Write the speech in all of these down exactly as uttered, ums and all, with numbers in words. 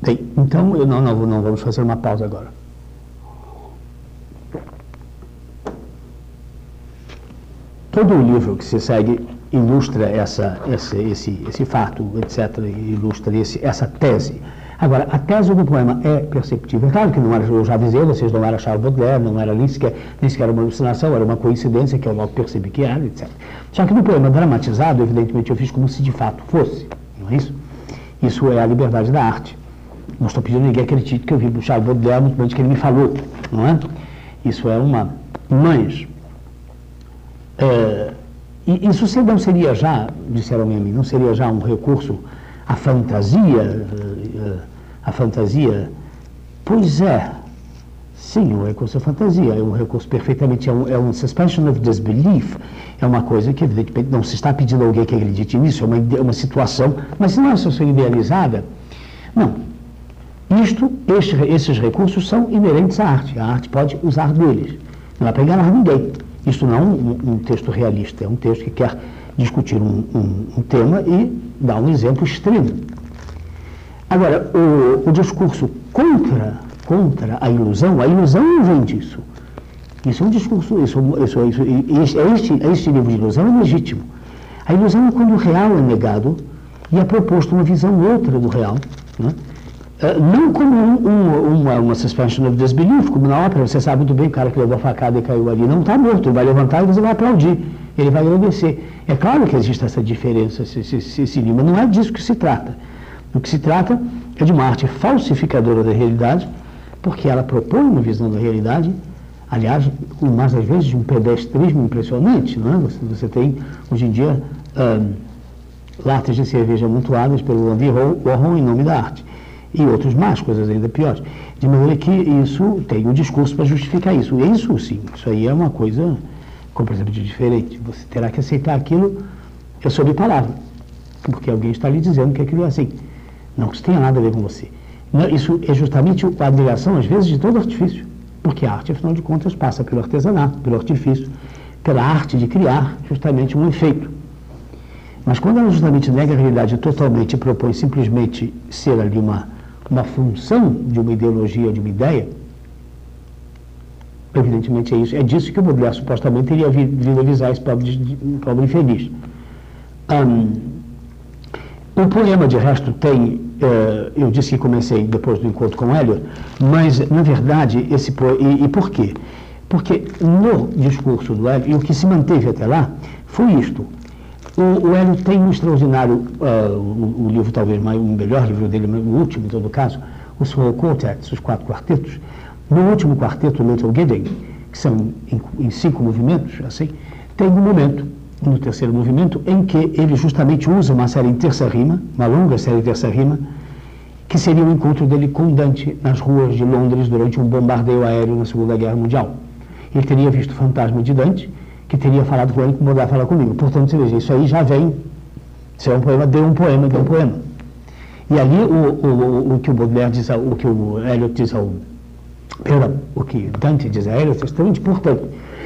Bem, então, eu não, não, não vamos fazer uma pausa agora. Todo o livro que se segue ilustra essa, esse, esse, esse fato, etcétera, ilustra esse, essa tese. Agora, a tese do poema é perceptível. É claro que não era, eu já avisei vocês, não era Charles Baudelaire, não era nem sequer, nem sequer uma alucinação, era uma coincidência que eu logo percebi que era, etcétera. Só que no poema dramatizado, evidentemente, eu fiz como se de fato fosse, não é isso? Isso é a liberdade da arte. Não estou pedindo a ninguém acredite que eu vi do Charles Baudelaire muito antes que ele me falou, não é? Isso é uma... Mas... É, e isso não seria já, disseram a mim, não seria já um recurso à fantasia, à fantasia? Pois é, sim, um recurso à fantasia, é um recurso perfeitamente, é um, é um suspension of disbelief, é uma coisa que evidentemente não se está pedindo a alguém que acredite nisso, é uma, uma situação, mas se não é uma situação idealizada, não. Isto, este, esses recursos são inerentes à arte, a arte pode usar deles, não é para enganar ninguém. Isto não é um, um texto realista, é um texto que quer discutir um, um, um tema e dar um exemplo extremo. Agora, o, o discurso contra, contra a ilusão, a ilusão não vem disso. Isso é um discurso, isso, isso, isso, isso, este, este nível de ilusão é legítimo. A ilusão é quando o real é negado e é proposto uma visão outra do real, né? Uh, não como um, um, uma, uma suspension of disbelief, como na ópera, você sabe muito bem, o cara que levou a facada e caiu ali não está morto, ele vai levantar e você vai aplaudir, ele vai agradecer. É claro que existe essa diferença, esse, esse, esse nível, mas não é disso que se trata. O que se trata é de uma arte falsificadora da realidade, porque ela propõe uma visão da realidade, aliás, com mais das vezes de um pedestrismo impressionante, não é? Você, você tem, hoje em dia, um, latas de cerveja amontoadas pelo Andy Warhol em nome da arte. E outros mais, coisas ainda piores. De maneira que isso tem um discurso para justificar isso. E isso, sim, isso aí é uma coisa completamente diferente. Você terá que aceitar aquilo é sob palavra, porque alguém está lhe dizendo que aquilo é assim. Não que isso tenha nada a ver com você. Não, isso é justamente a negação, às vezes, de todo artifício. Porque a arte, afinal de contas, passa pelo artesanato, pelo artifício, pela arte de criar justamente um efeito. Mas quando ela justamente nega a realidade totalmente e propõe simplesmente ser ali uma... uma função de uma ideologia, de uma ideia, evidentemente é isso. É disso que o Baudelaire supostamente teria vindo avisar esse pobre, pobre infeliz. Um, o poema, de resto, tem, uh, eu disse que comecei depois do encontro com Eliot, mas, na verdade, esse poema, e, e por quê? Porque no discurso do Eliot, e o que se manteve até lá, foi isto. O, o Eliot tem um extraordinário, uh, o, o livro talvez mais, o melhor livro dele, o último em todo caso, os Four Quartets, os quatro quartetos. No último quarteto, Little Gidding, que são em, em cinco movimentos, assim, tem um momento, no terceiro movimento, em que ele justamente usa uma série em terça rima, uma longa série em terça rima, que seria o encontro dele com Dante nas ruas de Londres durante um bombardeio aéreo na Segunda Guerra Mundial. Ele teria visto o fantasma de Dante, que teria falado com ele, que Baudelaire falar comigo. Portanto, você veja, isso aí já vem, isso é um poema, deu um poema, deu um poema. E ali o, o, o que o Baudelaire diz, o que o Eliot diz ao, perdão, o que Dante diz a Eliot é extremamente importante.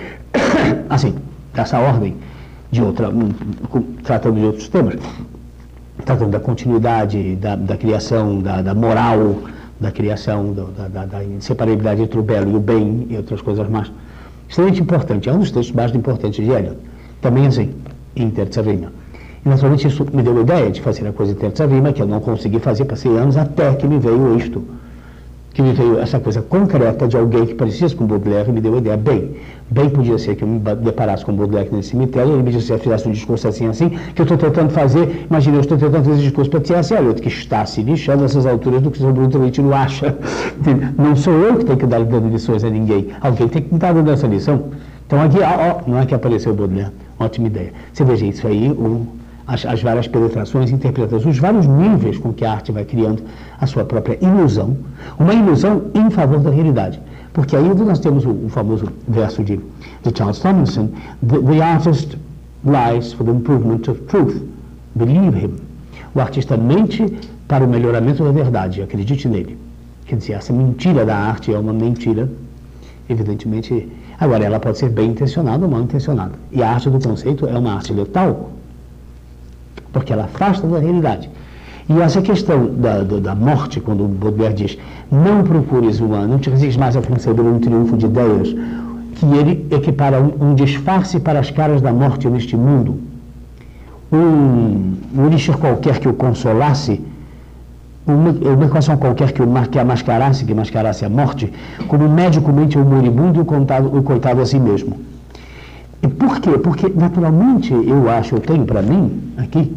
Assim, essa ordem de outra, tratando de outros temas, tratando da continuidade, da, da criação, da, da moral, da criação, da, da, da inseparabilidade entre o belo e o bem e outras coisas mais. Extremamente importante, é um dos textos mais importantes de Eliot, também assim, em terça rima. E naturalmente isso me deu a ideia de fazer a coisa em terça rima, que eu não consegui fazer, passei anos até que me veio isto, que me veio essa coisa concreta de alguém que parecia com Baudelaire e me deu a ideia, bem, bem podia ser que eu me deparasse com Baudelaire nesse cemitério, ele me disse, fizesse um discurso assim, assim, que eu estou tentando fazer, imagina, eu estou tentando fazer discurso para T S Eliot, que está se lixando nessas alturas do que o Bruno Trentino acha. Não sou eu que tenho que dar dando lições a ninguém, alguém tem que me dar dando essa lição. Então aqui, ó, ó, não é que apareceu o Baudelaire, ótima ideia. Você veja isso aí, o, as, as várias penetrações, interpretações, os vários níveis com que a arte vai criando a sua própria ilusão, uma ilusão em favor da realidade. Porque aí nós temos o, o famoso verso de, de Charles Tomlinson, the, the artist lies for the improvement of truth, believe him. O artista mente para o melhoramento da verdade, acredite nele. Quer dizer, essa mentira da arte é uma mentira, evidentemente. Agora, ela pode ser bem intencionada ou mal intencionada. E a arte do conceito é uma arte letal, porque ela afasta da realidade. E essa questão da, da, da morte, quando o Baudelaire diz, não procures uma, não te resistes mais a conceber um triunfo de ideias, que ele equipara um, um disfarce para as caras da morte neste mundo, um, um elixir qualquer que o consolasse, uma, uma equação qualquer que, o, que a mascarasse, que mascarasse a morte, como medicamente o moribundo e o, contado, o coitado a si mesmo. E por quê? Porque, naturalmente, eu acho, eu tenho para mim, aqui,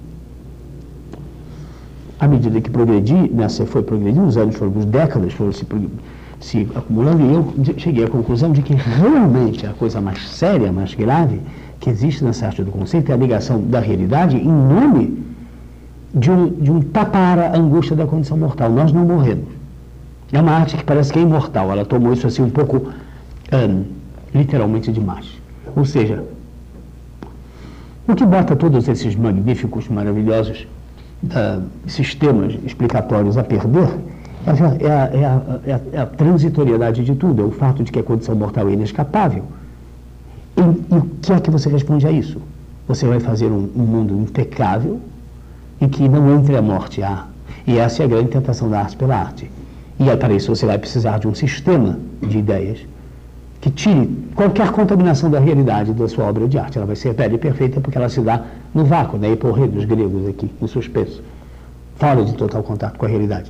à medida que progredi, nessa foi progredindo, os anos foram, os décadas foram se, se acumulando, e eu cheguei à conclusão de que realmente a coisa mais séria, mais grave, que existe nessa arte do conceito é a ligação da realidade em nome de um, de um tapar a angústia da condição mortal. Nós não morremos. É uma arte que parece que é imortal, ela tomou isso assim um pouco, um, literalmente demais. Ou seja, o que bota todos esses magníficos, maravilhosos uh, sistemas explicatórios a perder é a, é, a, é, a, é, a, é a transitoriedade de tudo, é o fato de que a condição mortal é inescapável. E, e o que é que você responde a isso? Você vai fazer um, um mundo impecável em que não entre a morte há. E essa é a grande tentação da arte pela arte. E aí, para isso você vai precisar de um sistema de ideias que tire qualquer contaminação da realidade da sua obra de arte. Ela vai ser bela e perfeita porque ela se dá no vácuo, na eporrê dos gregos aqui, no suspenso, fora de total contato com a realidade.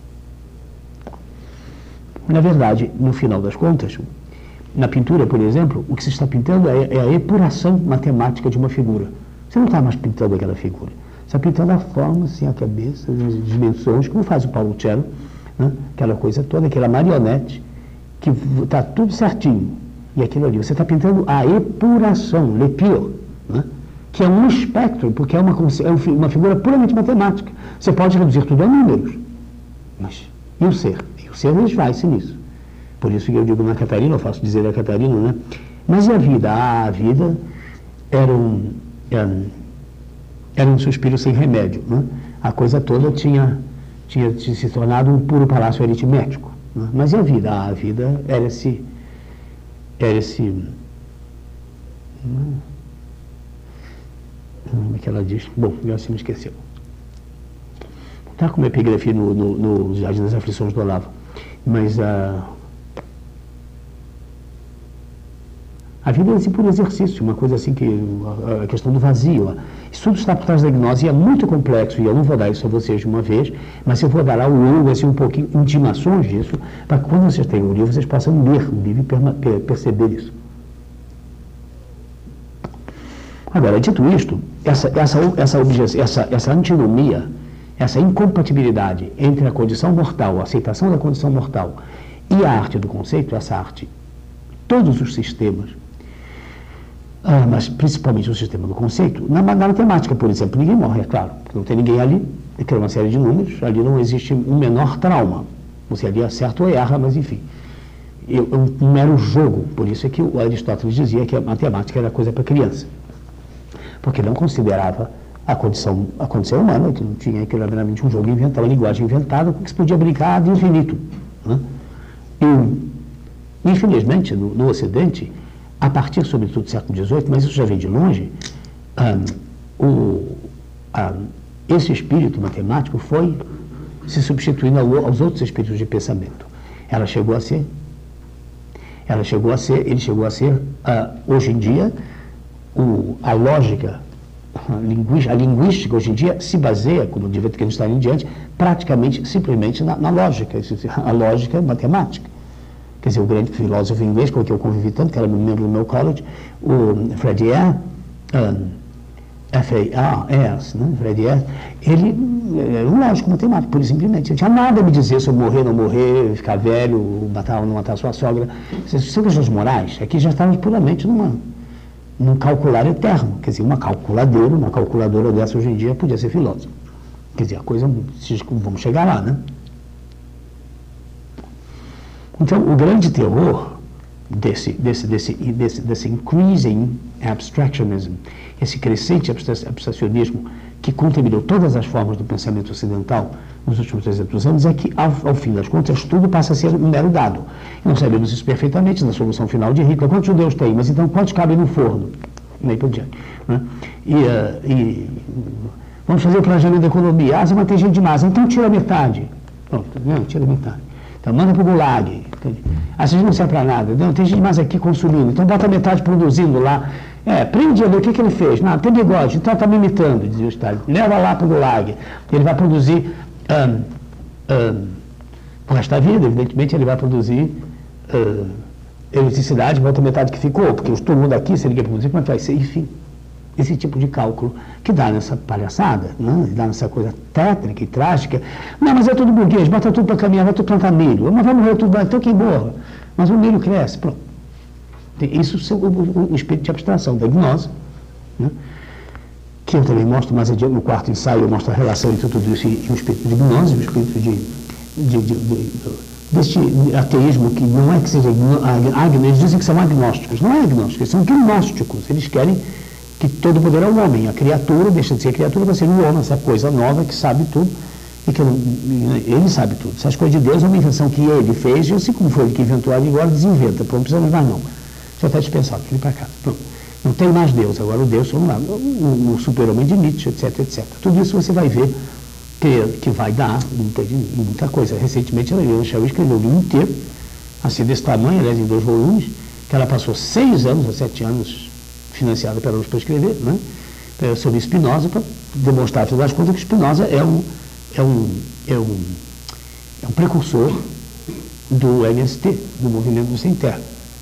Na verdade, no final das contas, na pintura, por exemplo, o que se está pintando é, é a epuração matemática de uma figura. Você não está mais pintando aquela figura. Você está pintando a forma, assim, a cabeça, as dimensões, como faz o Paulo Cello, né? Aquela coisa toda, aquela marionete, que está tudo certinho. E aquilo ali, você está pintando a epuração, l'épure, né? Que é um espectro, porque é uma, é uma figura puramente matemática. Você pode reduzir tudo a números. Mas e o ser? E o ser esvai-se nisso. Por isso que eu digo na Catarina, eu faço dizer a Catarina, né? Mas e a vida? Ah, a vida era um, era, era um suspiro sem remédio, né? A coisa toda tinha, tinha se tornado um puro palácio aritmético. Né? Mas e a vida? Ah, a vida era esse... Era esse... Como é que ela diz? Bom, já se me esqueceu. Está com uma epigrafia no, no, no Jardim das Aflições do Olavo. Mas a... A vida é assim por exercício, uma coisa assim que a questão do vazio. Isso tudo está por trás da gnose e é muito complexo, e eu não vou dar isso a vocês de uma vez, mas eu vou dar ao longo assim, um pouquinho intimações disso, para que quando vocês tenham o livro, vocês possam ler o livro e perceber isso. Agora, dito isto, essa, essa, essa, objeção, essa, essa antinomia, essa incompatibilidade entre a condição mortal, a aceitação da condição mortal e a arte do conceito, essa arte, todos os sistemas, Ah, mas principalmente o sistema do conceito, na, na matemática, por exemplo, ninguém morre, é claro, porque não tem ninguém ali, é uma série de números, ali não existe um menor trauma. Você ali acerta ou erra, mas enfim, é um, um mero jogo. Por isso é que o Aristóteles dizia que a matemática era coisa para criança, porque não considerava a condição, a condição humana, que não tinha, que era meramente um jogo inventado, uma linguagem inventada, com que se podia brincar de infinito. Né? E, infelizmente, no, no Ocidente, a partir, sobretudo, do século dezoito, mas isso já vem de longe, um, o, um, esse espírito matemático foi se substituindo ao, aos outros espíritos de pensamento. Ela chegou a ser, ela chegou a ser, ele chegou a ser, uh, hoje em dia, o, a lógica, a linguística, a linguística hoje em dia se baseia, como de que a gente está em diante, praticamente, simplesmente na, na lógica, a lógica matemática. Quer dizer, o grande filósofo inglês com que eu convivi tanto, que era membro do meu college, o Fred Eyre, um, F A R S, né? Fred Eyre, ele era um lógico matemático, pura e simplesmente. Não tinha nada a me dizer sobre morrer, não morrer, ficar velho, matar ou não matar sua sogra. São questões morais. Aqui já estávamos puramente numa, num calcular eterno. Quer dizer, uma calculadora, uma calculadora dessa hoje em dia podia ser filósofo. Quer dizer, a coisa, vamos chegar lá, né? Então, o grande terror desse, desse, desse, desse, desse increasing abstractionism, esse crescente abstracionismo que contaminou todas as formas do pensamento ocidental nos últimos trezentos anos, é que, ao, ao fim das contas, tudo passa a ser um mero dado. E nós sabemos isso perfeitamente na solução final de Hitler. Quantos judeus tem? Mas então, quantos cabem no forno? E aí por diante. Né? E, uh, e Vamos fazer o planejamento da economia. Ah, mas tem gente demais, então tira metade. Pronto, não, tira metade. Então manda para o Gulag. Ah, vocês não serve para nada. Não, tem gente demais aqui consumindo. Então bota metade produzindo lá. É, prende ali, o que, que ele fez? Não, tem bigode, então está me imitando, dizia o Stalin. Leva lá para o Gulag. Ele vai produzir, um, um, o resto da vida, evidentemente, ele vai produzir uh, eletricidade, volta metade que ficou, porque todo mundo aqui, se ninguém produzir, como é que vai ser? Enfim, esse tipo de cálculo que dá nessa palhaçada, né? Dá nessa coisa tétrica e trágica. Não, mas é tudo burguês, bota tudo para caminhar, vai tudo plantar milho. Mas vai morrer tudo, então quem morra? Mas o milho cresce, pronto. Isso é o, o, o espírito de abstração, da gnose, né? Que eu também mostro mais adiante no quarto ensaio, eu mostro a relação entre tudo isso e, e o espírito de gnose, o espírito de, de, de, de, de deste ateísmo que não é que seja agnóstico, eles dizem que são agnósticos, não é agnósticos, eles são gnósticos, eles querem que todo poder é o homem, a criatura deixa de ser criatura para ser o homem, essa coisa nova que sabe tudo, e que ele sabe tudo. Essas coisas de Deus é uma invenção que ele fez, e assim como foi ele que inventou ali, agora desinventa, pronto, não precisamos mais não. Já está dispensado, vem para cá. Pronto. Não tem mais Deus, agora o Deus somos lá, o, o super-homem de Nietzsche, etc, etcétera. Tudo isso você vai ver que, que vai dar muita, muita coisa. Recentemente a Helena Chau escreveu um livro inteiro, assim desse tamanho, aliás, em dois volumes, que ela passou seis anos ou sete anos financiada pela para escrever, né? Sobre Spinoza, para demonstrar, afinal das contas, que Spinoza é um, é um, é um, é um precursor do M S T, do Movimento do Sem Terra.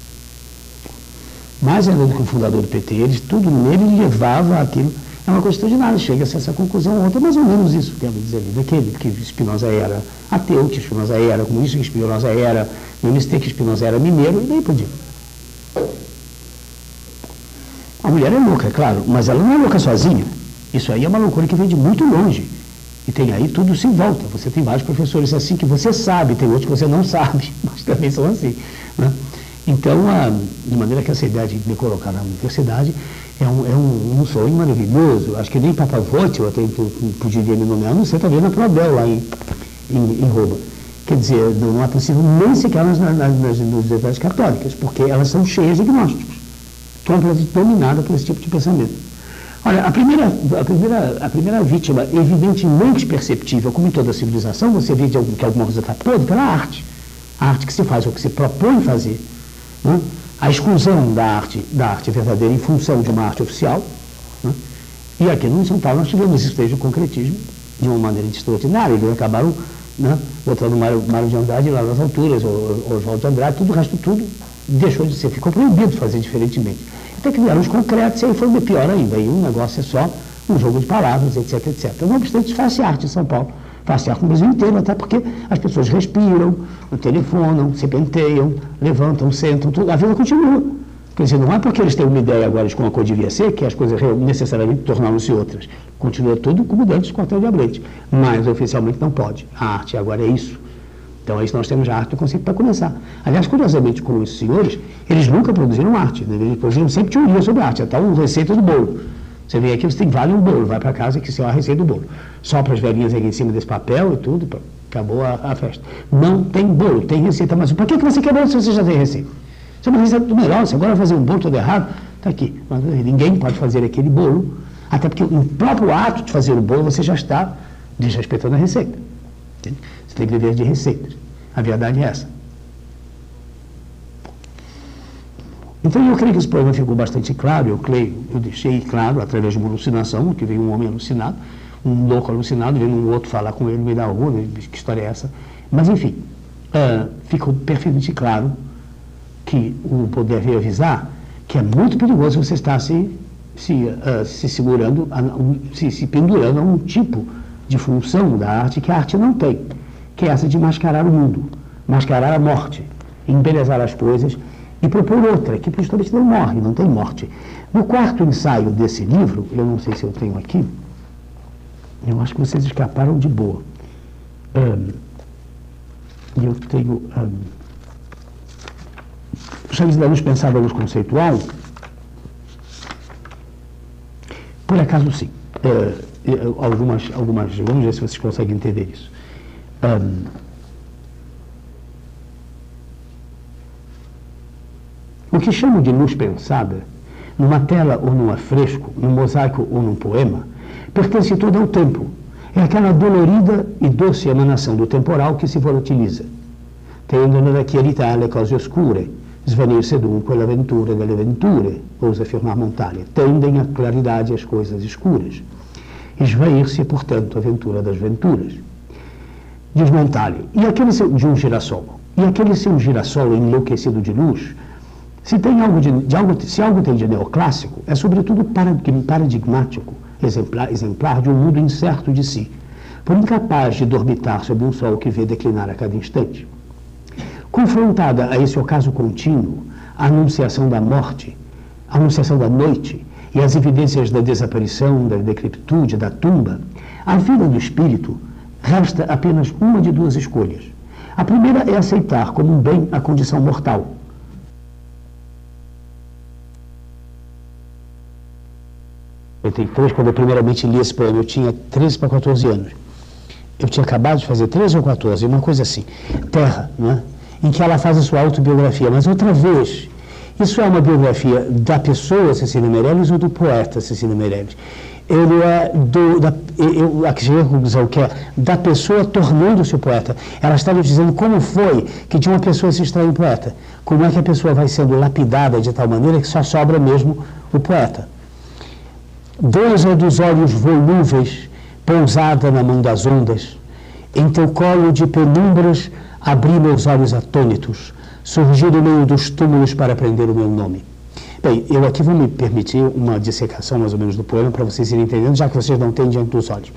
Mais ainda do que o fundador do P T, eles, tudo nele levava aquilo. É uma coisa extraordinária, chega-se a essa conclusão ontem, mais ou menos isso, quero dizer, daquele que Spinoza era ateu, que Spinoza era comunista, que Spinoza era M S T, que Spinoza era mineiro, e daí por diante. A mulher é louca, é claro, mas ela não é louca sozinha. Isso aí é uma loucura que vem de muito longe. E tem aí tudo se volta. Você tem vários professores assim que você sabe, tem outros que você não sabe, mas também são assim, né? Então, a, de maneira que essa ideia de me colocar na universidade é um, é um, um sonho maravilhoso. Acho que nem Papavotti eu até poderia me nomear, não sei, talvez na Prodel, lá em, em, em Roma. Quer dizer, não é possível nem sequer nas, nas, nas universidades católicas, porque elas são cheias de gnósticos, completamente dominadas por esse tipo de pensamento. Olha, a primeira, a primeira, a primeira vítima, evidentemente perceptível, como em toda a civilização, você vê que alguma coisa está podre pela arte. A arte que se faz, ou que se propõe fazer. Né? A exclusão da arte, da arte verdadeira em função de uma arte oficial. Né? E aqui no São Paulo nós tivemos esse desde o concretismo de uma maneira extraordinária. Eles acabaram, né, botando o Mário, Mário de Andrade lá nas alturas, o Oswaldo de Andrade, tudo o resto tudo deixou de ser, ficou proibido de fazer diferentemente. Até que vieram os concretos e aí foi pior ainda. Aí o negócio é só um jogo de palavras, etc, etcétera. Não obstante, faz arte em São Paulo. Faz arte no Brasil inteiro, até porque as pessoas respiram, telefonam, se penteiam, levantam, sentam, tudo, a vida continua. Quer dizer, não é porque eles têm uma ideia agora de como a coisa devia ser, que as coisas necessariamente tornaram-se outras. Continua tudo como antes do quartel de Abrantes. Mas oficialmente não pode. A arte agora é isso. Então é isso que nós temos a arte do conceito para começar. Aliás, curiosamente, como esses senhores, eles nunca produziram arte, né? Eles produziram sempre teoria sobre arte, até uma receita do bolo. Você vem aqui, você tem vale um bolo, vai para casa que isso é a receita do bolo. Sopra as velhinhas aqui em cima desse papel e tudo, pronto, acabou a, a festa. Não tem bolo, tem receita, mas por que, que você quer bolo se você já tem receita? Isso é uma receita do melhor, você agora vai fazer um bolo todo errado, está aqui. Mas ninguém pode fazer aquele bolo, até porque no próprio ato de fazer o bolo você já está desrespeitando a receita. Entende? Você tem que viver de receitas. A verdade é essa. Então, eu creio que esse problema ficou bastante claro, eu creio, eu deixei claro, através de uma alucinação, que veio um homem alucinado, um louco alucinado, veio um outro falar com ele no meio da rua, né? Que história é essa? Mas, enfim, uh, ficou perfeitamente claro que o poder veio avisar que é muito perigoso você estar se, se, uh, se segurando, a, um, se, se pendurando a um tipo de função da arte que a arte não tem, que é essa de mascarar o mundo, mascarar a morte, embelezar as coisas, e propor outra, que justamente não morre, não tem morte. No quarto ensaio desse livro, eu não sei se eu tenho aqui, eu acho que vocês escaparam de boa. Um, eu tenho... Um, Chaves da Luz Pensada, Luz Conceitual, por acaso sim. Uh, algumas, algumas, vamos ver se vocês conseguem entender isso. Um, O que chamo de luz pensada, numa tela ou num afresco, num mosaico ou num poema, pertence toda ao tempo. É aquela dolorida e doce emanação do temporal que si volatiliza, tendono da chiarità le cose oscure, svanirse dunque la ventura delle venture, ousa afirmar Montale, tendem à claridade as coisas escuras, esvair-se, portanto, a ventura das venturas. Diz Montale, e aquele seu, de um girassol, e aquele seu girassol enlouquecido de luz, se, tem algo de, de algo, se algo tem de neoclássico, é sobretudo paradigmático, exemplar, exemplar de um mundo incerto de si, por incapaz de dormitar sob um sol que vê declinar a cada instante. Confrontada a esse ocaso contínuo, a anunciação da morte, a anunciação da noite e as evidências da desaparição, da decrepitude, da tumba, a vida do espírito resta apenas uma de duas escolhas. A primeira é aceitar como um bem a condição mortal. Eu tenho três, quando eu primeiramente li esse poema, eu tinha treze para quatorze anos. Eu tinha acabado de fazer treze ou quatorze, uma coisa assim. Terra, não é? Em que ela faz a sua autobiografia. Mas outra vez, isso é uma biografia da pessoa Cecília Meirelles ou do poeta Cecília Meirelles? Ele é do, da, eu, a conclusão que é da pessoa tornando-se o poeta. Ela está nos dizendo como foi que de uma pessoa se extrai um poeta. Como é que a pessoa vai sendo lapidada de tal maneira que só sobra mesmo o poeta. Deusa dos olhos volúveis, pousada na mão das ondas, em teu colo de penumbras abri meus olhos atônitos, surgi do meio dos túmulos para aprender o meu nome. Bem, eu aqui vou me permitir uma dissecação mais ou menos do poema para vocês irem entendendo, já que vocês não têm diante dos olhos.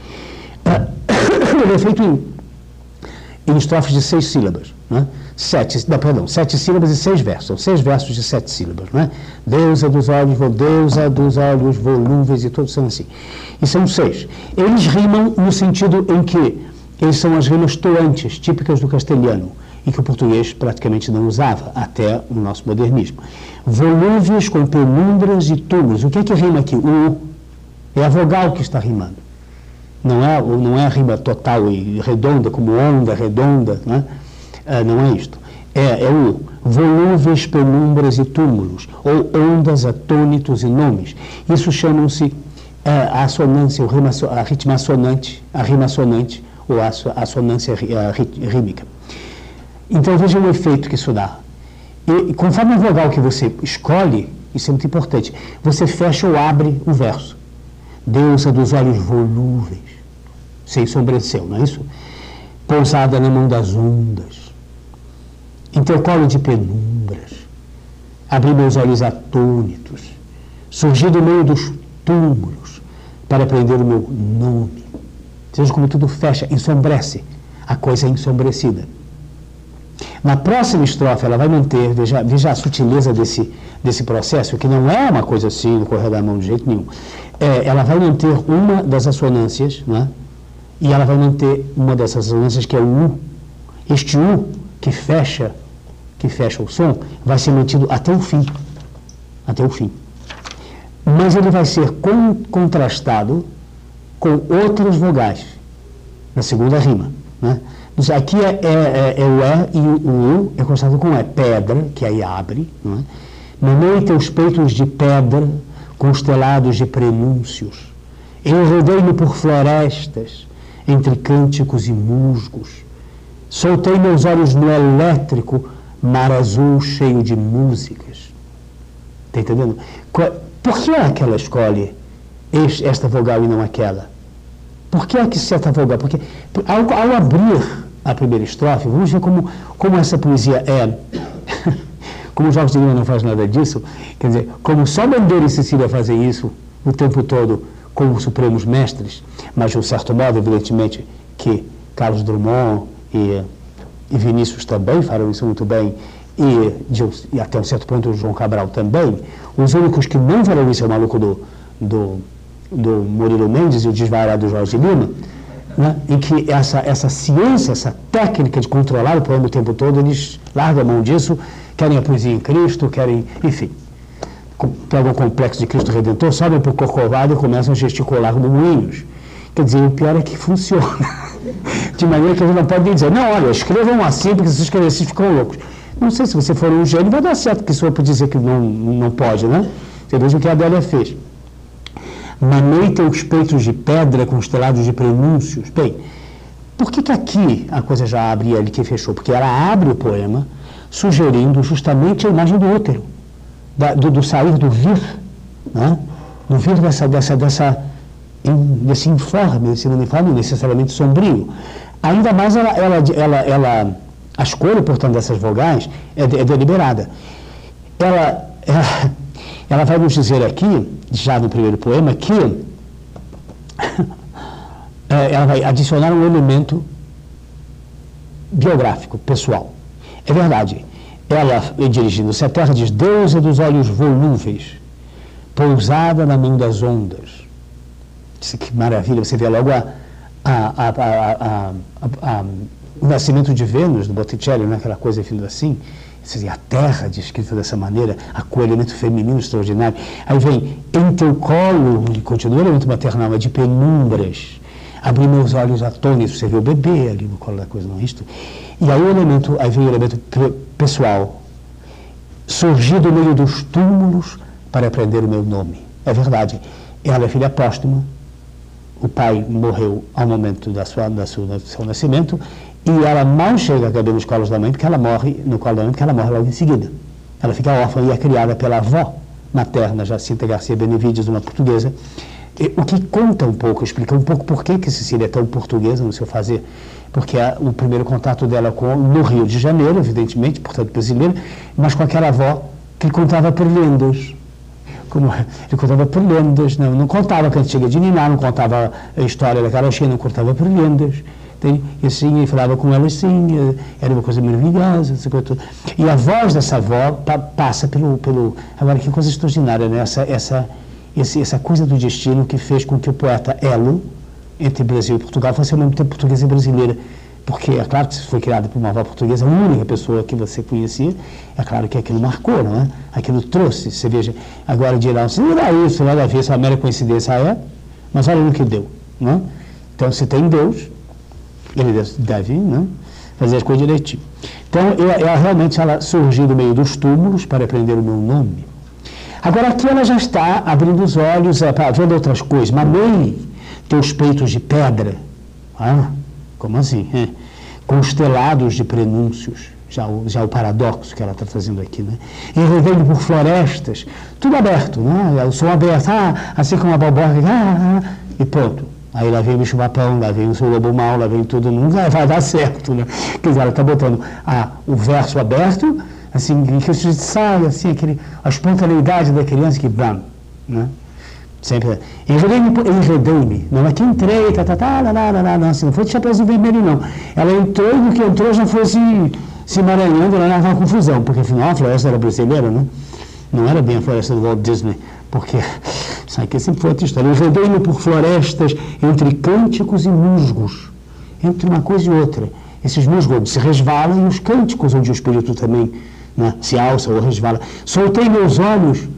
Ele é feito em, em estrofes de seis sílabas, né? Sete, não, perdão, sete sílabas e seis versos, são seis versos de sete sílabas, né? Deusa dos olhos, deusa dos olhos volúveis, e todos são assim. E são seis. Eles rimam no sentido em que eles são as rimas toantes, típicas do castelhano, e que o português praticamente não usava, até o nosso modernismo. Volúveis com penumbras e túmulos. O que é que rima aqui? O U. É a vogal que está rimando. Não é, não é a rima total e redonda, como onda, redonda, né? Ah, não é isto. É, é o U. Volúveis, penumbras e túmulos, ou ondas, atônitos e nomes. Isso chamam-se a assonância, a ritmo assonante, a rima assonante, ou a assonância rímica. Então vejam o efeito que isso dá. E conforme a vogal que você escolhe, isso é muito importante, você fecha ou abre o verso. Deusa dos olhos volúveis, sem sobrancelha, não é isso? Pousada na mão das ondas, em teu colo de penumbras, abri meus olhos atônitos, surgi do meio dos túmulos para aprender o meu nome. Veja como tudo fecha, ensombrece, a coisa é ensombrecida. Na próxima estrofe, ela vai manter, veja, veja a sutileza desse, desse processo, que não é uma coisa assim, no correr da mão de jeito nenhum. É, ela vai manter uma das assonâncias, né? E ela vai manter uma dessas assonâncias que é o U. Este U que fecha, que fecha o som, vai ser mantido até o fim. Até o fim. Mas ele vai ser con contrastado com outras vogais, na segunda rima, né? Aqui é, é, é, é o E e o U é contrastado com E. Pedra, que aí abre, não é? Mamei teus peitos de pedra, constelados de prenúncios. Enredei-me por florestas, entre cânticos e musgos. Soltei meus olhos no elétrico mar azul cheio de músicas. Está entendendo? Por que é que ela escolhe esta vogal e não aquela? Por que é que certa vogal? Porque ao, ao abrir a primeira estrofe, vamos ver como, como essa poesia é. Como o Jorge de Lima não faz nada disso, quer dizer, como só Bandeira e Cecília fazem isso o tempo todo como os supremos mestres, mas de um certo modo, evidentemente, que Carlos Drummond e, e Vinícius também farão isso muito bem, e, de, e até um certo ponto o João Cabral também. Os únicos que não farão isso é o maluco do, do, do Murilo Mendes e o desvairado do Jorge de Lima, né, em que essa, essa ciência, essa técnica de controlar o poema o tempo todo, eles largam a mão disso, querem a poesia em Cristo, querem, enfim, pegam o complexo de Cristo Redentor, sobem para o Corcovado e começam a gesticular como moinhos. Quer dizer, o pior é que funciona. De maneira que a gente não pode dizer, não, olha, escrevam assim, porque se escrever assim ficam loucos. Não sei, se você for um gênio, vai dar certo que isso é para dizer que não, não pode, né? Você veja o que a Adélia fez. Mamei teus peitos de pedra constelados de prenúncios. Bem, por que que aqui a coisa já abre e ali que fechou? Porque ela abre o poema sugerindo justamente a imagem do útero, da, do, do sair, do vir, né? Do vir dessa, dessa, dessa, desse informe, desse uniforme necessariamente sombrio. Ainda mais ela, ela, ela, ela a escolha, portanto, dessas vogais é, é deliberada. Ela, ela, ela vai nos dizer aqui, já no primeiro poema, que ela vai adicionar um elemento biográfico, pessoal. É verdade. Ela, dirigindo-se à terra, diz: deusa dos olhos volúveis, pousada na mão das ondas. Que maravilha, você vê logo a, a, a, a, a, a, o nascimento de Vênus, do Botticelli, né? Aquela coisa vindo assim. A terra descrita dessa maneira, com o elemento feminino extraordinário. Aí vem, em teu colo, e continua o elemento maternal, é de penumbras. Abri meus olhos atônitos, você vê o bebê ali no colo da coisa, não é isto? E aí o elemento, aí vem o elemento pessoal. Surgi do meio dos túmulos para aprender o meu nome. É verdade. Ela é filha póstuma. O pai morreu ao momento da sua, da sua, do seu nascimento, e ela mal chega a caber nos colos da mãe, porque ela morre, no colo da mãe, porque ela morre logo em seguida. Ela fica órfã e é criada pela avó materna, Jacinta Garcia Benevides, uma portuguesa, e, o que conta um pouco, explica um pouco por que que Cecília é tão portuguesa no seu fazer, porque é o primeiro contato dela com, no Rio de Janeiro, evidentemente, portanto brasileira, mas com aquela avó que contava por lendas. Como ele contava por lendas, não, não contava cantiga de Niná, não contava a história da carochinha, não contava por lendas. Tem, e assim, ele falava com ela assim, era uma coisa maravilhosa, essa coisa toda. E a voz dessa avó pa, passa pelo, pelo... Agora, que coisa extraordinária, né? Essa, essa, esse, essa coisa do destino que fez com que o poeta elo, entre Brasil e Portugal, fosse ao mesmo tempo portuguesa e brasileira. Porque, é claro que se foi criado por uma avó portuguesa, a única pessoa que você conhecia, é claro que aquilo marcou, não é? Aquilo trouxe, você veja, agora dirá, não era isso, nada a ver, isso é uma mera coincidência, é, mas olha no que deu, não é? Então, se tem Deus, ele deve, né, fazer as coisas direitinho. Então, ela, ela realmente ela surgiu do meio dos túmulos para aprender o meu nome. Agora, aqui ela já está abrindo os olhos, é, para vendo outras coisas. Mamei teus peitos de pedra. Ah, como assim? É. Constelados de prenúncios. Já o, já o paradoxo que ela está fazendo aqui, né? Enredando por florestas, tudo aberto, né? O som aberto, ah, assim como a balborga, ah, ah, e pronto. Aí lá vem o bicho-papão, lá vem o seu lobo mau, lá vem tudo, não vai dar certo, né? Quer dizer, ela está botando ah, o verso aberto, assim, que se sai, assim, aquele, a espontaneidade da criança que, bam, né? Sempre, enredei-me, enredei-me, não é que entrei, tá, tá, tá, lá, lá, lá, lá, não, assim, não foi de chapéuzinho vermelho, não. Ela entrou e no que entrou já foi se, se emaranhando lá naquela confusão, porque afinal a floresta era brasileira, né? Não era bem a floresta do Walt Disney, porque isso aqui sempre foi outra história. Eu rodei-me por florestas entre cânticos e musgos, entre uma coisa e outra. Esses musgos se resvalam e os cânticos, onde o espírito também, né, se alça ou resvala. Soltei meus olhos,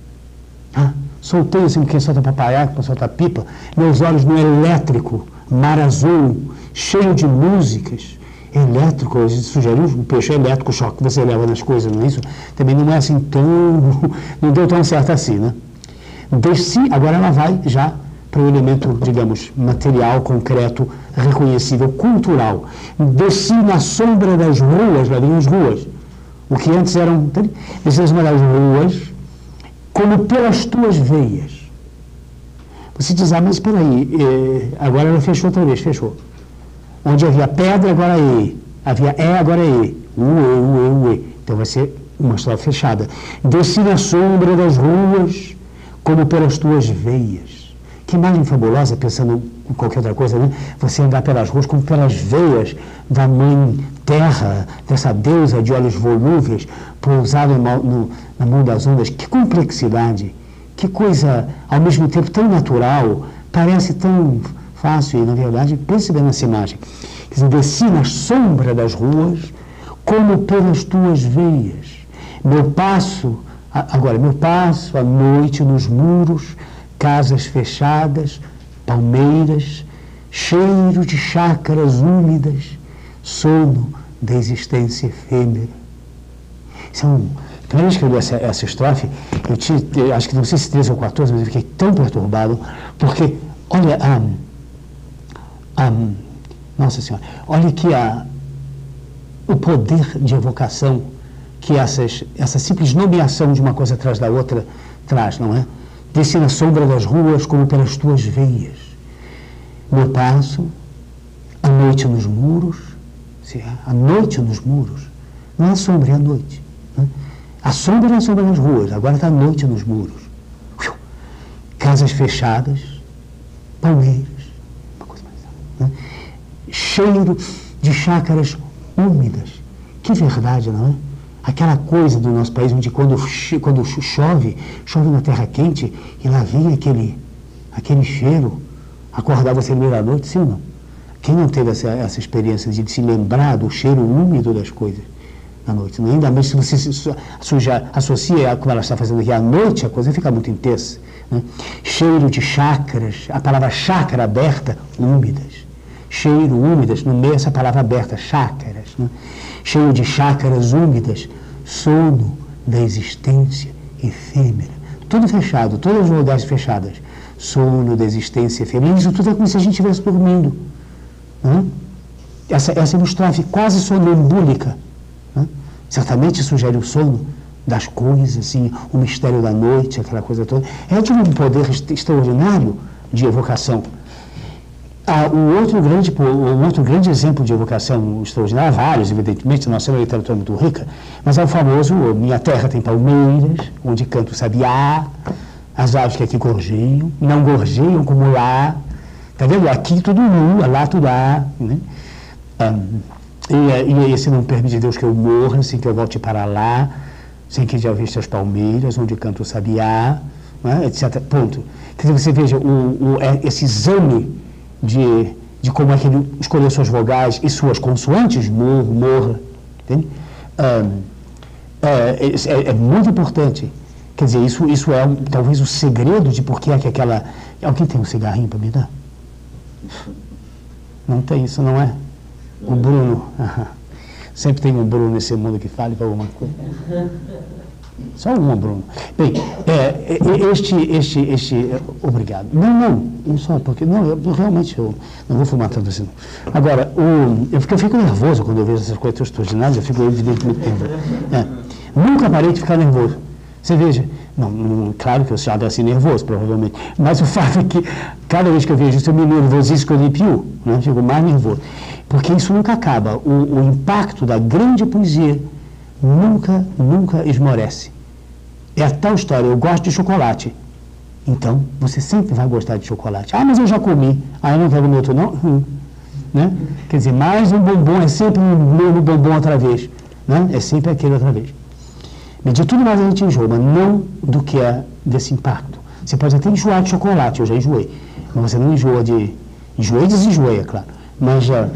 ah, soltei assim, quem solta papaiá, quem solta pipa, meus olhos no elétrico, mar azul, cheio de músicas. Elétrico, a gente sugeriu um peixe elétrico, o choque que você leva nas coisas, não é isso? Também não é assim tão, não deu tão certo assim, né? Desci, agora ela vai já para o elemento, digamos, material, concreto, reconhecível, cultural. Desci na sombra das ruas, lá vinham as ruas, o que antes eram, desci na sombra das ruas, como pelas tuas veias. Você diz, ah, mas espera aí, eh, agora ela fechou outra vez, fechou. Onde havia pedra, agora é E. Havia E, agora é E. U, E, U, E, U, E. Então vai ser uma estrofe fechada. Desci na sombra das ruas, como pelas tuas veias. Que imagem fabulosa, pensando em qualquer outra coisa, né? Você andar pelas ruas como pelas veias da mãe terra, dessa deusa de olhos volúveis, pousada no, na mão das ondas. Que complexidade, que coisa, ao mesmo tempo, tão natural, parece tão fácil, e na verdade, pense bem nessa imagem. Quer dizer, desci na sombra das ruas, como pelas tuas veias. Meu passo, agora, meu passo à noite nos muros, casas fechadas, palmeiras, cheiro de chácaras úmidas, sono da existência efêmera. Isso é um, Quando eu escrevi essa, essa estrofe, eu tinha, eu acho que não sei se treze ou quatorze, mas eu fiquei tão perturbado, porque, olha, um, um, nossa Senhora, olha que a, o poder de evocação que essas, essa simples nomeação de uma coisa atrás da outra traz, não é? Desce na sombra das ruas como pelas tuas veias. Meu passo, a noite nos muros, a noite nos muros, não é a sombra, é a noite. Né? A sombra é a sombra nas ruas, agora está a noite nos muros. Casas fechadas, palmeiras, uma coisa mais, né? Cheiro de chácaras úmidas. Que verdade, não é? Aquela coisa do nosso país onde quando, quando chove, chove na terra quente e lá vem aquele, aquele cheiro, acordar você no meio da noite, sim ou não? Quem não teve essa, essa experiência de se lembrar do cheiro úmido das coisas na noite? Não? Ainda mais se você se suja, associa como ela está fazendo aqui à noite, a coisa fica muito intensa. Né? Cheiro de chácaras, a palavra chácara aberta, úmidas. Cheiro, úmidas, no meio essa palavra aberta, chácaras. Né? Cheiro de chácaras úmidas, sono da existência efêmera. Tudo fechado, todas as lugares fechadas. Sono da existência efêmera. Isso tudo é como se a gente estivesse dormindo. Né? Essa, essa é uma estrofe quase sonambúlica. Né? Certamente sugere o sono das coisas, assim, o mistério da noite, aquela coisa toda. É de um poder extraordinário de evocação. Ah, o outro grande, o outro grande exemplo de evocação extraordinária, vários, evidentemente, nós temos uma literatura muito rica, mas é o famoso Minha Terra Tem Palmeiras, onde canta o sabiá, as aves que aqui gorjeiam, não gorjeiam como lá, está vendo? Aqui tudo nu, lá tudo há, né? Um, e, e esse não permite Deus que eu morra, sem que eu volte para lá, sem que já viste as palmeiras, onde canta o sabiá, né? Etcétera. Ponto. Quer dizer, você veja, o, o, esse exame De, de como é que ele escolheu suas vogais e suas consoantes, morro, morra, entende? Um, é, é, é muito importante. Quer dizer, isso, isso é um, talvez o segredo de por que é que aquela... Alguém tem um cigarrinho para me dar? Não tem, isso não é? O Bruno. Aham. Sempre tem um Bruno nesse mundo que fale para alguma coisa. Só um, Bruno. Bem, é, este, este, este, obrigado. Não, não, não só porque, não, eu, realmente eu não vou fumar tanto assim. Agora, o, eu, fico, eu fico nervoso quando eu vejo essas coisas extraordinárias, eu fico evidentemente nervoso. É, nunca parei de ficar nervoso. Você veja, não, não, claro que eu já assim nervoso, provavelmente, mas o fato é que cada vez que eu vejo isso, eu me nervosizo que eu limpio, né? Fico mais nervoso. Porque isso nunca acaba. O, o impacto da grande poesia nunca, nunca esmorece. É a tal história, eu gosto de chocolate. Então, você sempre vai gostar de chocolate. Ah, mas eu já comi. Ah, eu não quero comer outro, não? Hum. Né? Quer dizer, mais um bombom é sempre um novo bombom outra vez. Né? É sempre aquele outra vez. Mas de tudo mais a gente enjoa, mas não do que é desse impacto. Você pode até enjoar de chocolate, eu já enjoei. Mas você não enjoa de... Enjoei e desenjoei, é claro. Mas, uh...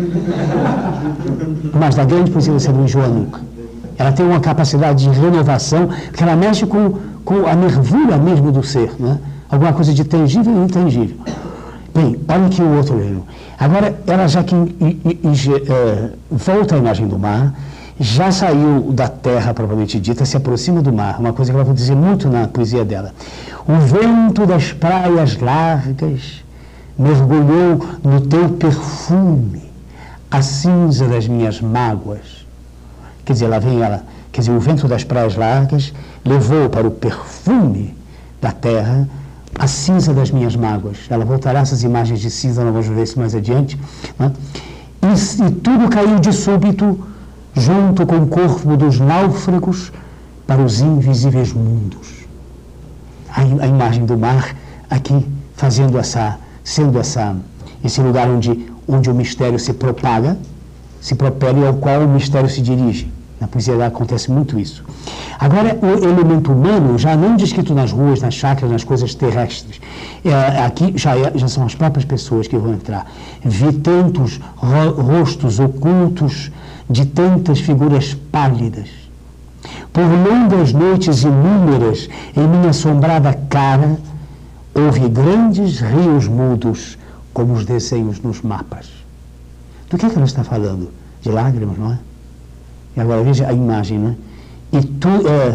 mas da grande poesia você não enjoa nunca. Ela tem uma capacidade de renovação, porque ela mexe com, com a nervura mesmo do ser, né? Alguma coisa de tangível e intangível. Bem, olha aqui o outro livro. Agora, ela já que i, i, i, é, volta à imagem do mar, já saiu da terra, propriamente dita, se aproxima do mar, uma coisa que ela vai dizer muito na poesia dela. O vento das praias largas mergulhou no teu perfume, a cinza das minhas mágoas. Quer dizer, lá vem ela, quer dizer, o vento das praias largas levou para o perfume da terra a cinza das minhas mágoas. Ela voltará essas imagens de cinza, nós vamos ver isso mais adiante. Né? E, e tudo caiu de súbito, junto com o corpo dos náufragos, para os invisíveis mundos. A, a imagem do mar aqui, fazendo essa, sendo essa, esse lugar onde, onde o mistério se propaga, se propele, ao qual o mistério se dirige. Na poesia acontece muito isso. Agora, o elemento humano já não descrito nas ruas, nas chácaras, nas coisas terrestres. É, aqui já, é, já são as próprias pessoas que vão entrar. Vi tantos ro rostos ocultos de tantas figuras pálidas. Por longas noites inúmeras, em minha assombrada cara, houve grandes rios mudos, como os desenhos nos mapas. Do que é que ela está falando? De lágrimas, não é? E agora veja a imagem, não é? E, tu, é,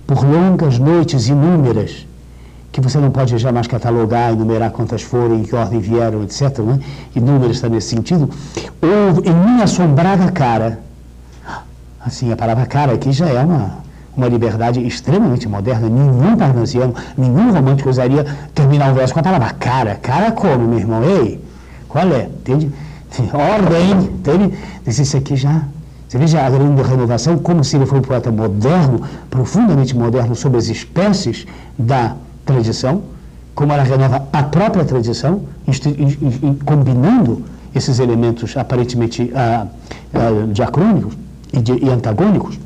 por longas noites inúmeras, que você não pode jamais catalogar, enumerar quantas foram, em que ordem vieram, etcétera, né? Inúmeras está nesse sentido, ou em minha assombrada cara, assim, a palavra cara aqui já é uma, uma liberdade extremamente moderna, nenhum parnasiano, nenhum romântico usaria terminar um verso com a palavra cara. Cara como, meu irmão? Ei, qual é? Entende? Ordem, entende? Isso aqui já... Você veja a grande renovação, como se ele foi um poeta moderno, profundamente moderno, sobre as espécies da tradição, como ela renova a própria tradição, combinando esses elementos aparentemente ah, ah, diacrônicos e, de, e antagônicos.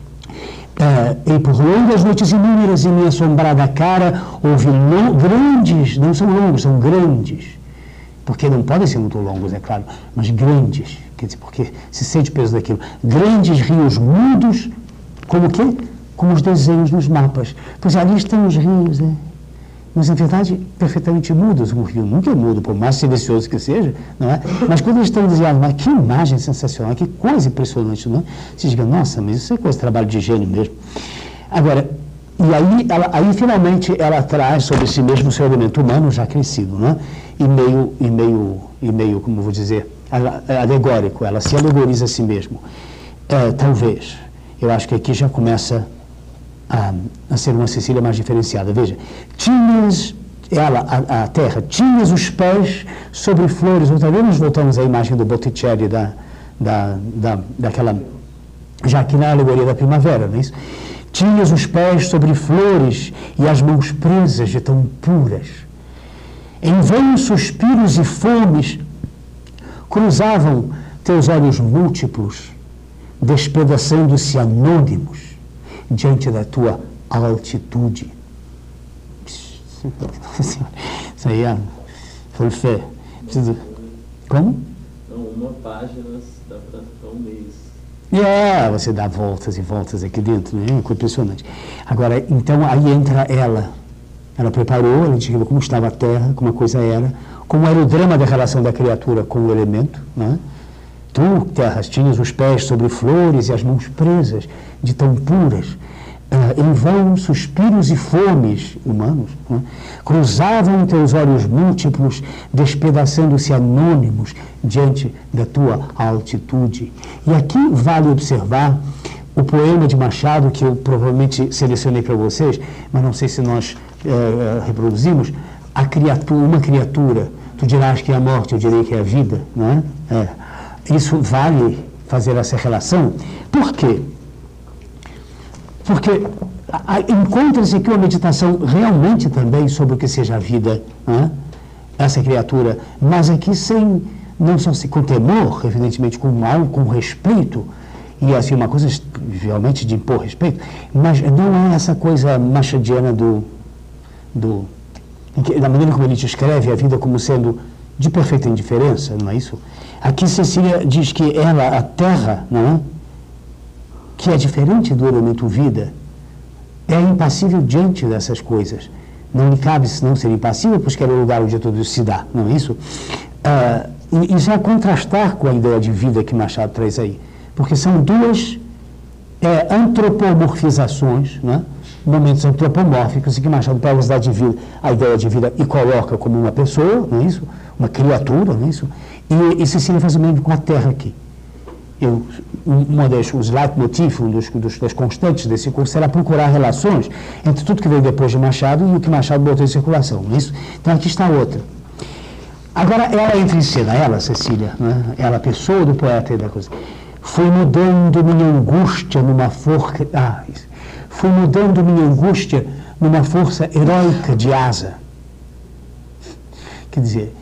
Ah, e por longas noites inúmeras em minha assombrada cara, houve grandes, não são longos, são grandes, porque não podem ser muito longos, é claro, mas grandes, quer dizer, porque se sente o peso daquilo. Grandes rios mudos, como o quê? Como os desenhos nos mapas. Pois ali estão os rios, né? Mas, na verdade, perfeitamente mudos. Um rio nunca é mudo, por mais silencioso que seja, não é? Mas quando eles estão desenhados, mas que imagem sensacional, que coisa impressionante, não é? Você diga, nossa, mas isso é coisa de trabalho de gênio mesmo. Agora, e aí, ela, aí finalmente, ela traz sobre si mesmo o seu elemento humano já crescido, não é? E meio, e meio, e meio, como vou dizer, alegórico, ela se alegoriza a si mesmo. É, talvez, eu acho que aqui já começa a, a ser uma Cecília mais diferenciada. Veja, tinhas, ela, a, a terra, tinhas os pés sobre flores, outra vez nós voltamos à imagem do Botticelli, da, da, da, daquela, já aqui na alegoria da primavera, não é isso? Tinhas os pés sobre flores e as mãos presas de tão puras. Em vãos suspiros e fomes cruzavam teus olhos múltiplos, despedaçando-se anônimos diante da tua altitude. Isso aí é... Foi fé. Preciso... Como? Não, uma página dá para ficar um mês. É, você dá voltas e voltas aqui dentro, né? É impressionante. Agora, então, aí entra ela. Ela preparou, ela descreveu como estava a terra, como a coisa era, como era o drama da relação da criatura com o elemento, né? Tu, terras, tinhas os pés sobre flores e as mãos presas, de tão puras, uh, em vão suspiros e fomes humanos, né? Cruzavam teus olhos múltiplos, despedaçando-se anônimos diante da tua altitude. E aqui vale observar o poema de Machado, que eu provavelmente selecionei para vocês, mas não sei se nós uh, reproduzimos, a criatura, uma criatura, tu dirás que é a morte, eu direi que é a vida, não é? É. Isso vale fazer essa relação. Por quê? Porque encontra-se aqui uma meditação realmente também sobre o que seja a vida, não é? Essa criatura, mas aqui sem, não só se, com temor, evidentemente com mal, com respeito, e assim uma coisa realmente de impor respeito, mas não é essa coisa machadiana do, do da maneira como ele descreve a vida como sendo de perfeita indiferença, não é isso? Aqui Cecília diz que ela, a terra, não é? Que é diferente do elemento vida, é impassível diante dessas coisas. Não lhe cabe senão ser impassível, pois que é o lugar onde tudo se dá, não é isso? Ah, e, e já contrastar com a ideia de vida que Machado traz aí, porque são duas é, antropomorfizações, não é? Momentos antropomórficos em que Machado pega a ideia de vida, a ideia de vida e coloca como uma pessoa, não é isso? Uma criatura, não é isso? E, e Cecília faz o mesmo com a terra aqui. Eu, uma das os leitmotiv, um dos, dos, das constantes desse curso será procurar relações entre tudo que veio depois de Machado e o que Machado botou em circulação, não é isso? Então aqui está outra. Agora ela entra em cena, ela, Cecília, não é? Ela, a pessoa do poeta e da coisa. Fui mudando minha angústia numa forca... Ah, isso. Fui mudando minha angústia numa força heróica de asa. Quer dizer,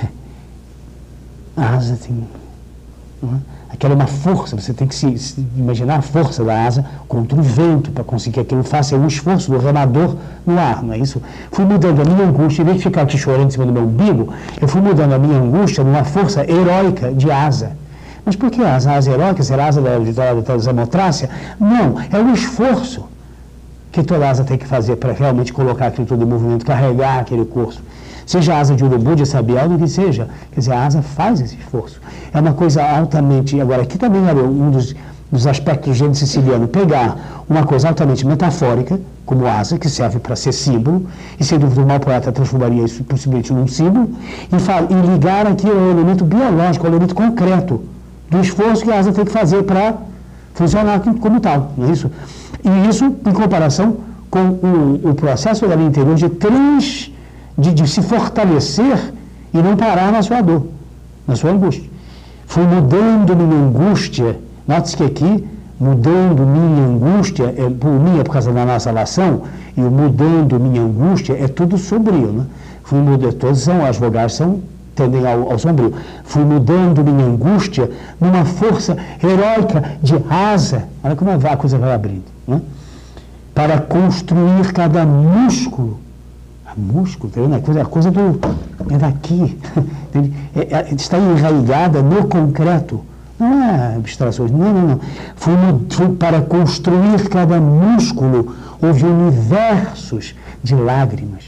a asa tem... Não é? Aquela é uma força, você tem que se, se imaginar a força da asa contra o vento para conseguir que aquilo faça o esforço do remador no ar, não é isso? Fui mudando a minha angústia, em vez de ficar aqui chorando em cima do meu umbigo, eu fui mudando a minha angústia numa força heróica de asa. Mas por que asa? A asa heróica, será a asa da, da, da, da Samotrácia? Não, é o esforço que toda asa tem que fazer para realmente colocar aquilo tudo em movimento, carregar aquele curso. Seja a asa de urubu, de sabiá, do que seja. Quer dizer, a asa faz esse esforço. É uma coisa altamente... Agora, aqui também era um dos, dos aspectos do gênero siciliano, pegar uma coisa altamente metafórica, como asa, que serve para ser símbolo, e sem dúvida o mau poeta transformaria isso possivelmente num símbolo, e, fala, e ligar aquilo ao elemento biológico, ao elemento concreto, do esforço que a asa tem que fazer para funcionar como tal, não é isso? E isso em comparação com o, o processo da linha interior de, trans, de, de se fortalecer e não parar na sua dor, na sua angústia. Fui mudando minha angústia, note-se que aqui, mudando minha angústia, é, por minha, por causa da nossa relação, e o mudando minha angústia é tudo sombrio, né? Fui mudando, todas são, as vogais são, tendem ao, ao sombrio. Fui mudando minha angústia numa força heróica de asa, olha como a coisa vai abrindo, né? Para construir cada músculo. A músculo, tá vendo? A coisa, a coisa do, é daqui, é, é, está enraizada no concreto. Não é abstrações, não, não, não. Fui, fui para construir cada músculo, houve universos de lágrimas.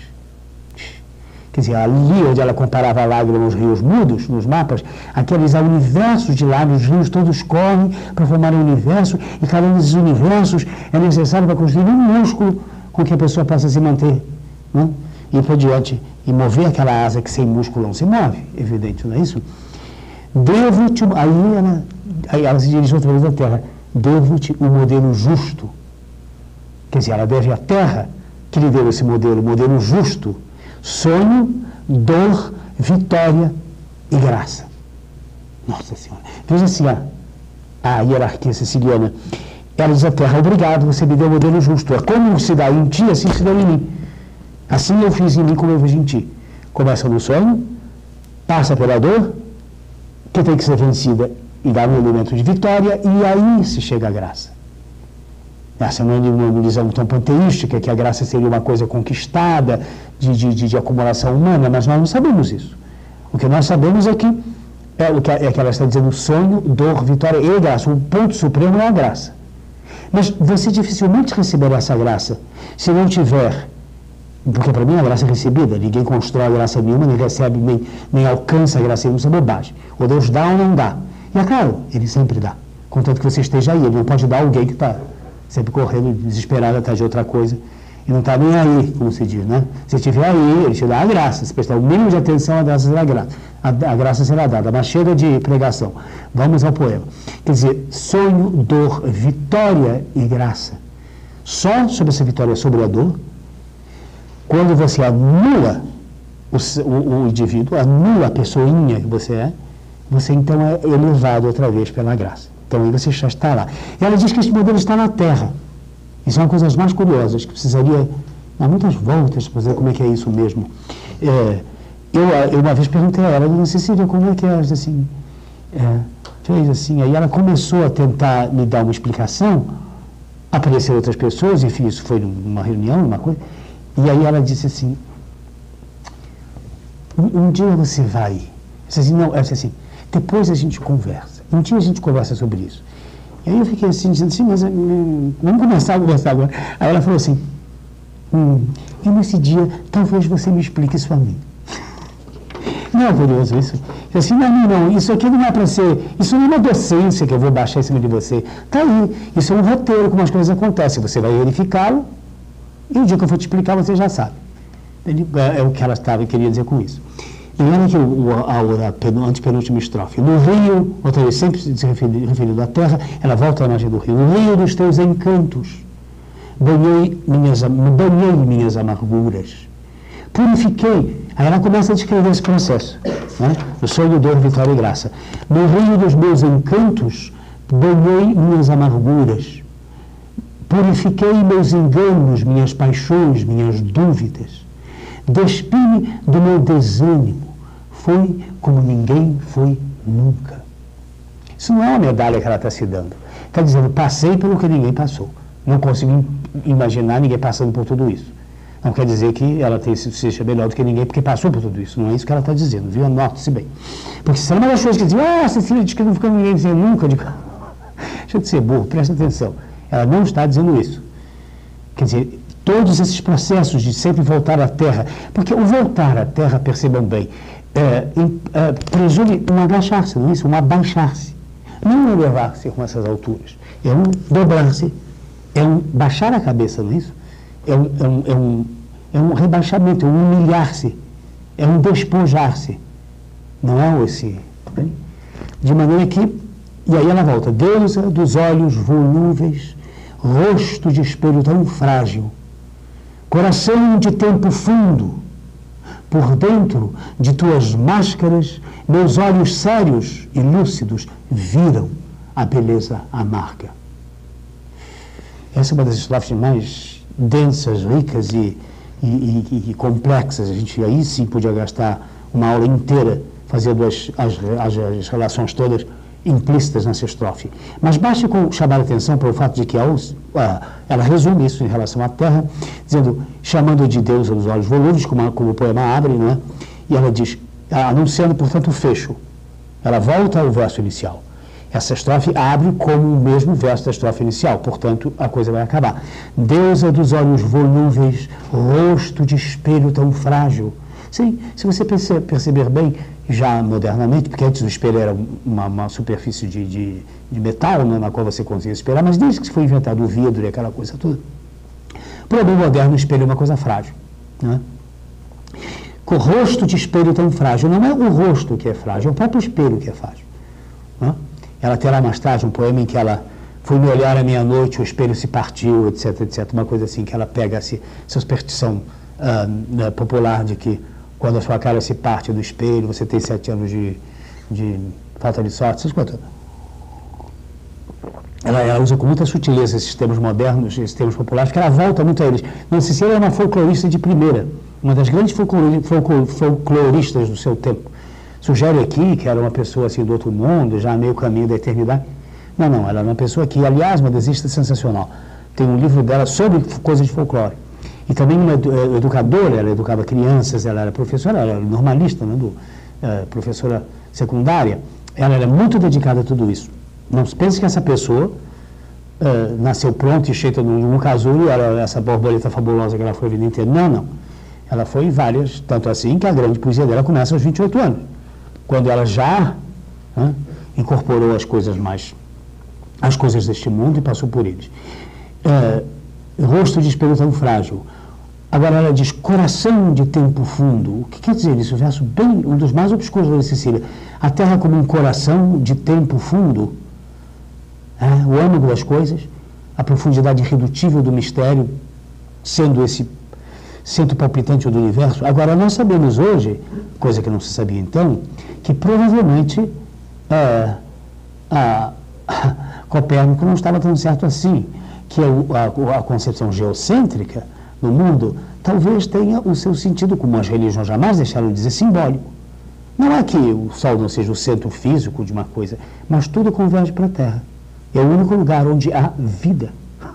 Quer dizer, ali onde ela comparava a lágrima aos rios mudos, nos mapas, aqueles universos de lágrimas, os rios todos correm para formar um universo, e cada um desses universos é necessário para construir um músculo com que a pessoa possa se manter, não? E por diante, e mover aquela asa que sem músculo não se move, evidente, não é isso? Devo-te, aí ela, aí ela se dirige outra vez à terra, devo-te o modelo justo. Quer dizer, ela deve à terra que lhe deu esse modelo, modelo justo, sonho, dor, vitória e graça. Nossa Senhora. Veja assim, a, a hierarquia siciliana, ela diz à terra, obrigado, você me deu o modelo justo. É como se dá em ti, assim se deu em mim. Assim eu fiz em mim como eu fiz em ti. Começa no sonho, passa pela dor, que tem que ser vencida e dá um elemento de vitória, e aí se chega à graça. Essa não é uma visão tão panteística, que a graça seria uma coisa conquistada, de, de, de, de acumulação humana, mas nós não sabemos isso. O que nós sabemos é que, é, o que, é que ela está dizendo, sonho, dor, vitória e graça. O ponto supremo é a graça. Mas você dificilmente receberá essa graça se não tiver, porque para mim a graça é recebida, ninguém constrói a graça nenhuma, nem recebe, nem, nem alcança a graça nenhuma, isso é bobagem. Ou Deus dá ou não dá. E é claro, Ele sempre dá, contanto que você esteja aí. Ele não pode dar a alguém que está sempre correndo, desesperado atrás de outra coisa, e não está nem aí, como se diz, né? Se estiver aí, Ele te dá a graça, se prestar o mínimo de atenção, a graça será dada. A, a graça será dada, mas chega de pregação. Vamos ao poema. Quer dizer, sonho, dor, vitória e graça. Só sobre essa vitória sobre a dor, quando você anula o, o, o indivíduo, anula a pessoinha que você é, você então é elevado outra vez pela graça. Então aí você já está lá. E ela diz que esse modelo está na Terra. Isso é uma coisa das mais curiosas, que precisaria dar muitas voltas para dizer como é que é isso mesmo. É, eu, eu uma vez perguntei a ela, dona Cecília, como é que é? Assim, é, fez assim, aí ela começou a tentar me dar uma explicação, apareceram outras pessoas, enfim, isso foi numa reunião, numa coisa. E aí ela disse assim, um, um dia você vai, eu disse assim, não, ela disse assim, depois a gente conversa, um dia a gente conversa sobre isso. E aí eu fiquei assim, dizendo assim, mas hum, vamos começar a conversar agora. Aí ela falou assim, hum, e nesse dia, talvez você me explique isso a mim. Não é curioso isso? Eu assim, não, não, não, isso aqui não é para ser, isso não é uma docência que eu vou baixar em cima de você. Está aí, isso é um roteiro, como as coisas acontecem, você vai verificá-lo, e o dia que eu for te explicar, você já sabe. É o que ela estava queria dizer com isso. E olha aqui a, a, a antepenúltima estrofe. No rio, outra vez, sempre se referindo, referindo à terra, ela volta à imagem do rio. No rio dos teus encantos, banhei minhas, banhei minhas amarguras, purifiquei. Aí ela começa a descrever esse processo, né? O sonho, dor, vitória e graça. No rio dos meus encantos, banhei minhas amarguras, purifiquei meus enganos, minhas paixões, minhas dúvidas. Despi-me do meu desânimo. Foi como ninguém foi nunca. Isso não é uma medalha que ela está se dando. Está dizendo, passei pelo que ninguém passou. Não consigo imaginar ninguém passando por tudo isso. Não quer dizer que ela tenha, seja melhor do que ninguém porque passou por tudo isso. Não é isso que ela está dizendo, viu? Anote-se bem. Porque se é uma das coisas que diz, ah, Cecília diz que não fica ninguém dizendo nunca. Digo, deixa eu ser burro, presta atenção. Ela não está dizendo isso. Quer dizer, todos esses processos de sempre voltar à Terra, porque o voltar à Terra, percebam bem, é, é, presume um agachar-se, não é isso? Um abaixar-se. Não elevar-se com essas alturas. É um dobrar-se, é um baixar a cabeça, não é isso? É um, é um, é um, é um rebaixamento, é um humilhar-se, é um despojar-se. Não é esse? Bem? De maneira que, e aí ela volta, deusa dos olhos volúveis, rosto de espelho tão frágil, coração de tempo fundo, por dentro de tuas máscaras, meus olhos sérios e lúcidos viram a beleza amarga. Essa é uma das estrofes mais densas, ricas e, e, e, e complexas. A gente aí sim podia gastar uma aula inteira fazendo as, as, as, as relações todas implícitas nessa estrofe. Mas basta com chamar a atenção para o fato de que ela, ela resume isso em relação à terra, dizendo, chamando de Deus aos olhos volúveis, como, como o poema abre, não é? E ela diz, anunciando, portanto, o fecho. Ela volta ao verso inicial. Essa estrofe abre como o mesmo verso da estrofe inicial, portanto, a coisa vai acabar. Deusa dos olhos volúveis, rosto de espelho tão frágil. Sim, se você perce perceber bem, já modernamente, porque antes o espelho era uma, uma superfície de, de, de metal, né, na qual você conseguia espelhar, mas desde que foi inventado o vidro e aquela coisa toda, para o homem moderno o espelho é uma coisa frágil. Né? Com o rosto de espelho tão frágil, não é o rosto que é frágil, é o próprio espelho que é frágil. Né? Ela terá mais tarde um poema em que ela foi me olhar à meia-noite, o espelho se partiu, etc, etc, uma coisa assim, que ela pega essa superstição uh, popular de que quando a sua cara se parte do espelho, você tem sete anos de, de falta de sorte, essas coisas. Ela, ela usa com muita sutileza esses termos modernos, esses termos populares, porque ela volta muito a eles. Não sei se ela é uma folclorista de primeira, uma das grandes folclori, folclor, folcloristas do seu tempo. Sugere aqui que era uma pessoa assim do outro mundo, já a meio caminho da eternidade. Não, não, ela é uma pessoa que, aliás, uma desista sensacional. Tem um livro dela sobre coisas de folclore. E também uma educadora, ela educava crianças, ela era professora, ela era normalista, né, do, uh, professora secundária. Ela era muito dedicada a tudo isso. Não se pense que essa pessoa uh, nasceu pronta e cheia num casulo, ela, essa borboleta fabulosa que ela foi a vida inteira. Não, não. Ela foi em várias, tanto assim que a grande poesia dela começa aos vinte e oito anos, quando ela já uh, incorporou as coisas mais, as coisas deste mundo e passou por eles. Uh, rosto de espelho tão frágil. Agora ela diz, coração de tempo fundo. O que quer dizer isso? O verso bem, um dos mais obscuros da Cecília. A terra como um coração de tempo fundo. É, o âmago das coisas, a profundidade irredutível do mistério, sendo esse centro palpitante do universo. Agora nós sabemos hoje, coisa que não se sabia então, que provavelmente é, a, a Copérnico não estava tão certo assim, que a, a, a concepção geocêntrica no mundo, talvez tenha o seu sentido, como as religiões jamais deixaram de dizer, simbólico. Não é que o Sol não seja o centro físico de uma coisa, mas tudo converge para a Terra. É o único lugar onde há vida.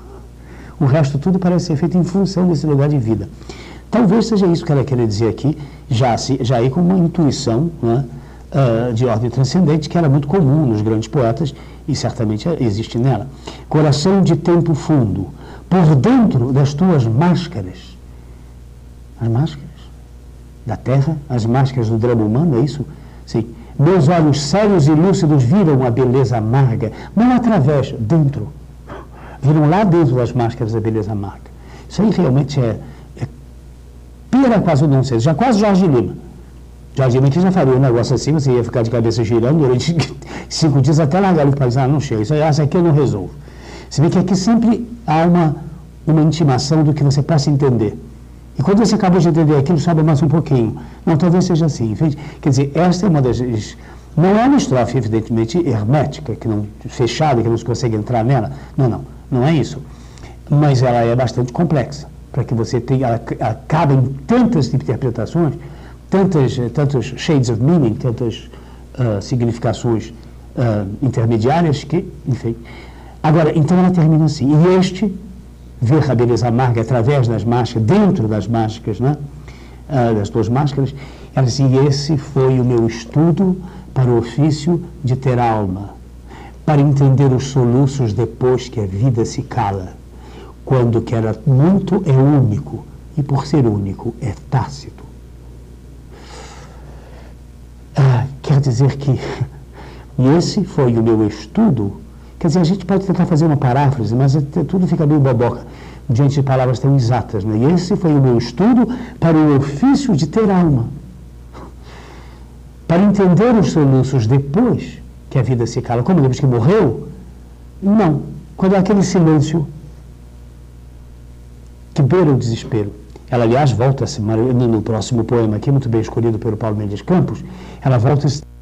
O resto tudo parece ser feito em função desse lugar de vida. Talvez seja isso que ela quer dizer aqui, já, se, já aí com uma intuição, né, uh, de ordem transcendente, que era muito comum nos grandes poetas, e certamente existe nela. Coração de tempo fundo, por dentro das tuas máscaras. As máscaras da terra, as máscaras do drama humano, é isso? Sim. Meus olhos sérios e lúcidos viram a beleza amarga, não através, dentro. Viram lá dentro das máscaras a beleza amarga. Isso aí realmente é, é pira quase não sei, já quase Jorge Lima. Jorge Lima que já faria um negócio assim, você ia ficar de cabeça girando durante cinco dias até largar o país. Ah, não chega, isso aí, essa aqui eu não resolvo. Se vê que aqui sempre há uma, uma intimação do que você possa entender. E quando você acabou de entender aquilo, sobe mais um pouquinho. Não, talvez seja assim. Quer dizer, esta é uma das... Não é uma estrofe, evidentemente, hermética, que não, fechada, que não se consegue entrar nela. Não, não. Não é isso. Mas ela é bastante complexa, para que você tenha... Ela, ela cabe em tantas interpretações, tantas, tantos shades of meaning, tantas uh, significações uh, intermediárias que, enfim... Agora, então ela termina assim, e este, ver a beleza amarga através das máscaras, dentro das máscaras, né? ah, das tuas máscaras, ela diz, e esse foi o meu estudo para o ofício de ter alma, para entender os soluços depois que a vida se cala, quando que era muito é único, e por ser único é tácito. Ah, quer dizer que, e esse foi o meu estudo. Quer dizer, a gente pode tentar fazer uma paráfrase, mas tudo fica meio boboca diante de palavras tão exatas, né? E esse foi o meu estudo para o ofício de ter alma. Para entender os soluços depois que a vida se cala. Como depois que morreu? Não. Quando há aquele silêncio que beira o desespero. Ela, aliás, volta-se, no próximo poema aqui, muito bem escolhido pelo Paulo Mendes Campos, ela volta-se